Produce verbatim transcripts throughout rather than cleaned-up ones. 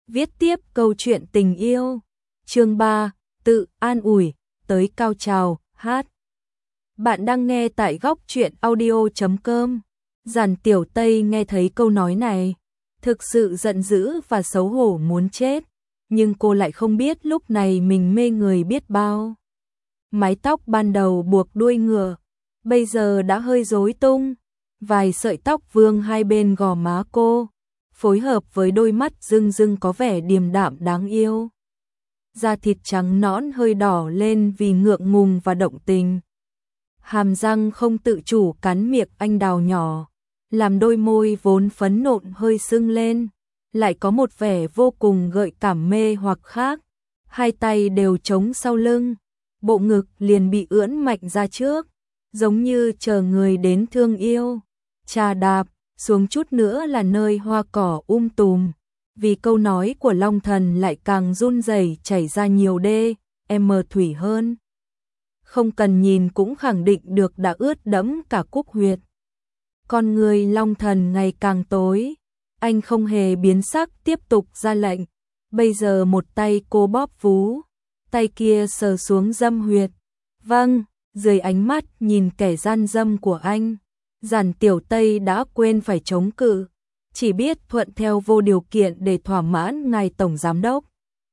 viết tiếp câu chuyện tình yêu. Chương ba, tự an ủi, tới cao trào, hát. Bạn đang nghe tại góc truyện audio chấm com. Giản Tiểu Tây nghe thấy câu nói này, thực sự giận dữ và xấu hổ muốn chết, nhưng cô lại không biết lúc này mình mê người biết bao. Mái tóc ban đầu buộc đuôi ngựa, bây giờ đã hơi rối tung, vài sợi tóc vương hai bên gò má cô, phối hợp với đôi mắt rưng rưng có vẻ điềm đạm đáng yêu. Da thịt trắng nõn hơi đỏ lên vì ngượng ngùng và động tình. Hàm răng không tự chủ cắn miệng anh đào nhỏ, làm đôi môi vốn phấn nộn hơi sưng lên, lại có một vẻ vô cùng gợi cảm mê hoặc khác. Hai tay đều chống sau lưng, bộ ngực liền bị ưỡn mạnh ra trước, giống như chờ người đến thương yêu. Chà đạp, xuống chút nữa là nơi hoa cỏ um tùm, vì câu nói của Long Thần lại càng run rẩy chảy ra nhiều đê, em thủy hơn. Không cần nhìn cũng khẳng định được đã ướt đẫm cả cúc huyệt. Con người Long Thần ngày càng tối, anh không hề biến sắc tiếp tục ra lệnh. Bây giờ một tay cô bóp vú, tay kia sờ xuống dâm huyệt. Vâng, dưới ánh mắt nhìn kẻ gian dâm của anh, Giản Tiểu Tây đã quên phải chống cự, chỉ biết thuận theo vô điều kiện để thỏa mãn ngài tổng giám đốc.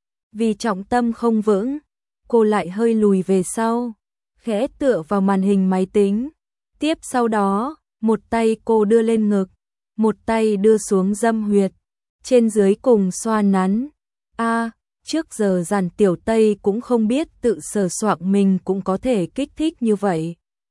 Vì trọng tâm không vững, cô lại hơi lùi về sau, khẽ tựa vào màn hình máy tính. Tiếp sau đó, một tay cô đưa lên ngực, một tay đưa xuống dâm huyệt, trên dưới cùng xoa nắn. A, à, trước giờ Giản Tiểu Tây cũng không biết tự sờ soạng mình cũng có thể kích thích như vậy.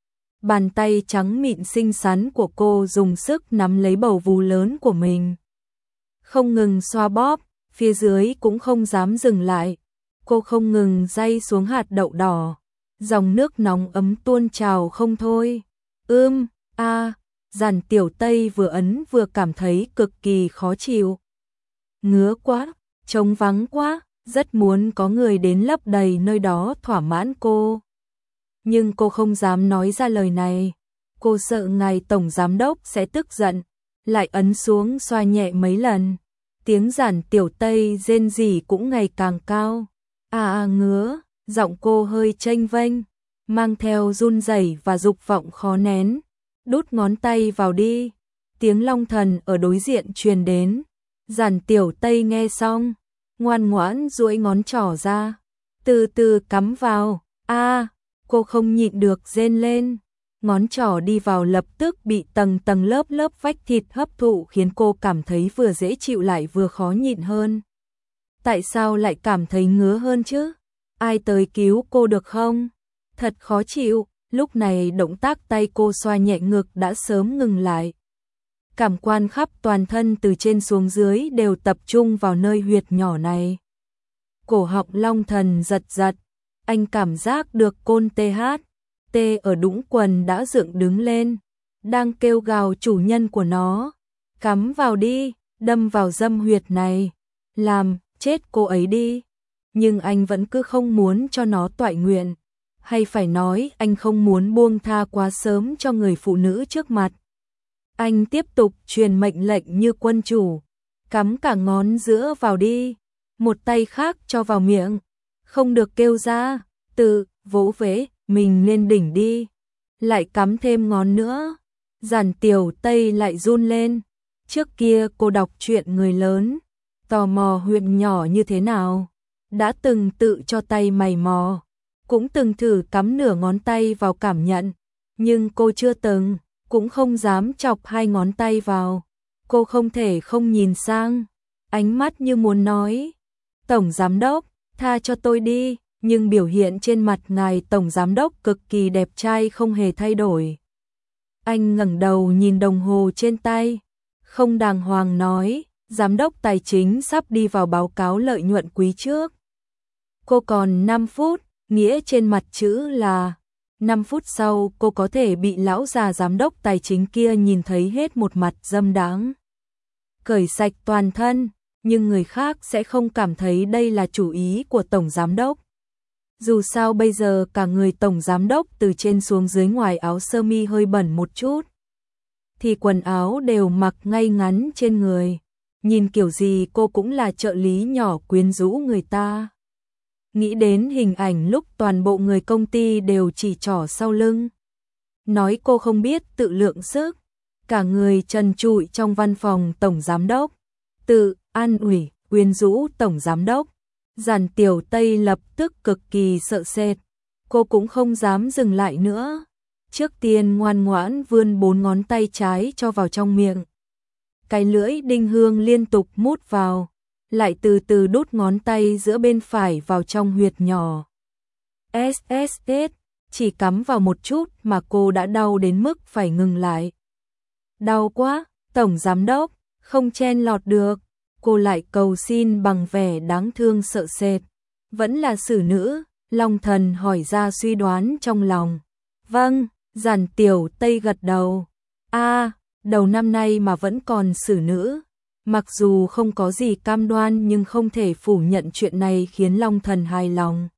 Bàn tay trắng mịn xinh xắn của cô dùng sức nắm lấy bầu vú lớn của mình, không ngừng xoa bóp, phía dưới cũng không dám dừng lại. Cô không ngừng day xuống hạt đậu đỏ, dòng nước nóng ấm tuôn trào không thôi. Ưm, a, à, Giản Tiểu Tây vừa ấn vừa cảm thấy cực kỳ khó chịu. Ngứa quá, trống vắng quá, rất muốn có người đến lấp đầy nơi đó thỏa mãn cô. Nhưng cô không dám nói ra lời này, cô sợ ngài tổng giám đốc sẽ tức giận, lại ấn xuống xoa nhẹ mấy lần. Tiếng Giản Tiểu Tây rên rỉ cũng ngày càng cao. À à ngứa, giọng cô hơi chênh vênh, mang theo run rẩy và dục vọng khó nén. Đút ngón tay vào đi. Tiếng Long Thần ở đối diện truyền đến. Giản Tiểu Tây nghe xong, ngoan ngoãn duỗi ngón trỏ ra, từ từ cắm vào. A, à, cô không nhịn được rên lên. Ngón trỏ đi vào lập tức bị tầng tầng lớp lớp vách thịt hấp thụ, khiến cô cảm thấy vừa dễ chịu lại vừa khó nhịn hơn. Tại sao lại cảm thấy ngứa hơn chứ? Ai tới cứu cô được không? Thật khó chịu. Lúc này động tác tay cô xoa nhẹ ngực đã sớm ngừng lại. Cảm quan khắp toàn thân từ trên xuống dưới đều tập trung vào nơi huyệt nhỏ này. Cổ họng Long Thần giật giật, anh cảm giác được côn tê hát, tê ở đũng quần đã dựng đứng lên, đang kêu gào chủ nhân của nó. Cắm vào đi, đâm vào dâm huyệt này, làm chết cô ấy đi. Nhưng anh vẫn cứ không muốn cho nó toại nguyện. Hay phải nói anh không muốn buông tha quá sớm cho người phụ nữ trước mặt. Anh tiếp tục truyền mệnh lệnh như quân chủ, cắm cả ngón giữa vào đi, một tay khác cho vào miệng, không được kêu ra, tự vỗ vế mình lên đỉnh đi, lại cắm thêm ngón nữa. Giản Tiểu Tây lại run lên, trước kia cô đọc truyện người lớn, tò mò huyệt nhỏ như thế nào, đã từng tự cho tay mày mò, cũng từng thử cắm nửa ngón tay vào cảm nhận, nhưng cô chưa từng, cũng không dám chọc hai ngón tay vào. Cô không thể không nhìn sang, ánh mắt như muốn nói, tổng giám đốc, tha cho tôi đi, nhưng biểu hiện trên mặt ngài tổng giám đốc cực kỳ đẹp trai không hề thay đổi. Anh ngẩng đầu nhìn đồng hồ trên tay, không đàng hoàng nói, giám đốc tài chính sắp đi vào báo cáo lợi nhuận quý trước. Cô còn năm phút, nghĩa trên mặt chữ là năm phút sau cô có thể bị lão già giám đốc tài chính kia nhìn thấy hết một mặt dâm đáng. Cởi sạch toàn thân, nhưng người khác sẽ không cảm thấy đây là chủ ý của tổng giám đốc. Dù sao bây giờ cả người tổng giám đốc từ trên xuống dưới ngoài áo sơ mi hơi bẩn một chút, thì quần áo đều mặc ngay ngắn trên người, nhìn kiểu gì cô cũng là trợ lý nhỏ quyến rũ người ta. Nghĩ đến hình ảnh lúc toàn bộ người công ty đều chỉ trỏ sau lưng. Nói cô không biết tự lượng sức, cả người trần trụi trong văn phòng tổng giám đốc. Tự an ủi, quyến rũ tổng giám đốc. Giản Tiểu Tây lập tức cực kỳ sợ sệt. Cô cũng không dám dừng lại nữa. Trước tiên ngoan ngoãn vươn bốn ngón tay trái cho vào trong miệng. Cái lưỡi đinh hương liên tục mút vào, lại từ từ đút ngón tay giữa bên phải vào trong huyệt nhỏ. ét ét ét, chỉ cắm vào một chút mà cô đã đau đến mức phải ngừng lại. Đau quá, tổng giám đốc, không chen lọt được. Cô lại cầu xin bằng vẻ đáng thương sợ sệt. Vẫn là xử nữ, Long Thần hỏi ra suy đoán trong lòng. Vâng, Giản Tiểu Tây gật đầu. A, à, đầu năm nay mà vẫn còn xử nữ. Mặc dù không có gì cam đoan nhưng không thể phủ nhận chuyện này khiến Long Thần hài lòng.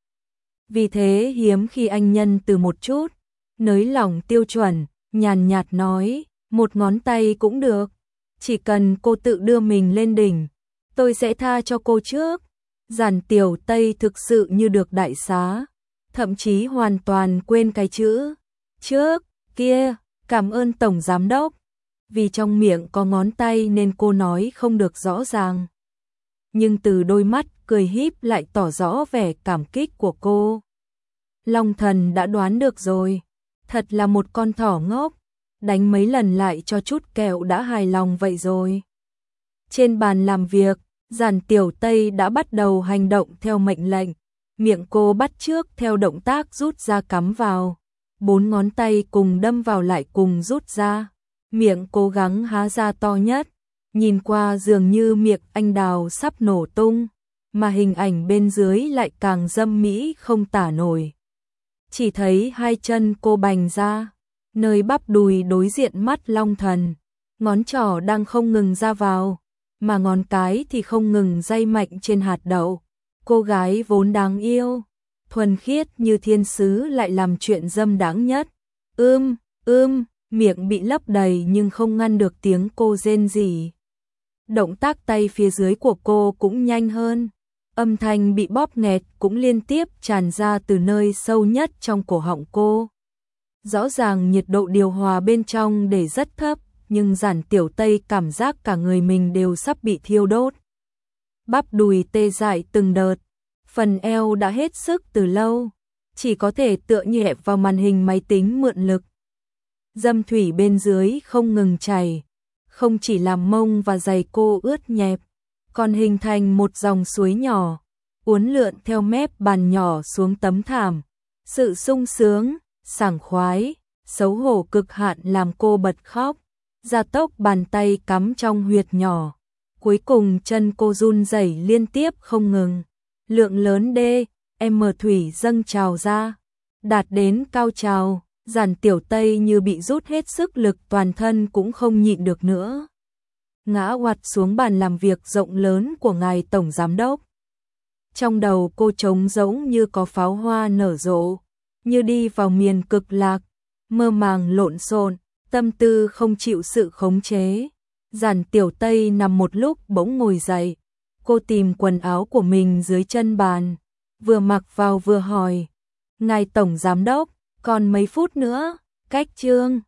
Vì thế hiếm khi anh nhân từ một chút, nới lỏng tiêu chuẩn, nhàn nhạt nói, một ngón tay cũng được. Chỉ cần cô tự đưa mình lên đỉnh, tôi sẽ tha cho cô trước. Giản Tiểu Tây thực sự như được đại xá, thậm chí hoàn toàn quên cái chữ trước kia, cảm ơn tổng giám đốc. Vì trong miệng có ngón tay nên cô nói không được rõ ràng. Nhưng từ đôi mắt cười híp lại tỏ rõ vẻ cảm kích của cô. Long Thần đã đoán được rồi, thật là một con thỏ ngốc, đánh mấy lần lại cho chút kẹo đã hài lòng vậy rồi. Trên bàn làm việc, Giản Tiểu Tây đã bắt đầu hành động theo mệnh lệnh, miệng cô bắt chước theo động tác rút ra cắm vào, bốn ngón tay cùng đâm vào lại cùng rút ra, miệng cố gắng há ra to nhất, nhìn qua dường như miệng anh đào sắp nổ tung, mà hình ảnh bên dưới lại càng dâm mỹ không tả nổi. Chỉ thấy hai chân cô bành ra, nơi bắp đùi đối diện mắt Long Thần, ngón trỏ đang không ngừng ra vào, mà ngón cái thì không ngừng day mạnh trên hạt đậu. Cô gái vốn đáng yêu, thuần khiết như thiên sứ lại làm chuyện dâm đáng nhất. Ưm, ưm, miệng bị lấp đầy nhưng không ngăn được tiếng cô rên rỉ. Động tác tay phía dưới của cô cũng nhanh hơn, âm thanh bị bóp nghẹt cũng liên tiếp tràn ra từ nơi sâu nhất trong cổ họng cô. Rõ ràng nhiệt độ điều hòa bên trong để rất thấp, nhưng Giản Tiểu Tây cảm giác cả người mình đều sắp bị thiêu đốt. Bắp đùi tê dại từng đợt, phần eo đã hết sức từ lâu, chỉ có thể tựa nhẹ vào màn hình máy tính mượn lực. Dâm thủy bên dưới không ngừng chảy, không chỉ làm mông và giày cô ướt nhẹp, còn hình thành một dòng suối nhỏ, uốn lượn theo mép bàn nhỏ xuống tấm thảm. Sự sung sướng, sảng khoái, xấu hổ cực hạn làm cô bật khóc, gia tốc bàn tay cắm trong huyệt nhỏ. Cuối cùng chân cô run rẩy liên tiếp không ngừng, lượng lớn D, M thủy dâng trào ra, đạt đến cao trào. Giản Tiểu Tây như bị rút hết sức lực, toàn thân cũng không nhịn được nữa, ngã oặt xuống bàn làm việc rộng lớn của ngài tổng giám đốc. Trong đầu cô trống rỗng như có pháo hoa nở rộ, như đi vào miền cực lạc, mơ màng lộn xộn, tâm tư không chịu sự khống chế. Giản Tiểu Tây nằm một lúc bỗng ngồi dậy, cô tìm quần áo của mình dưới chân bàn, vừa mặc vào vừa hỏi, ngài tổng giám đốc, còn mấy phút nữa, cách chương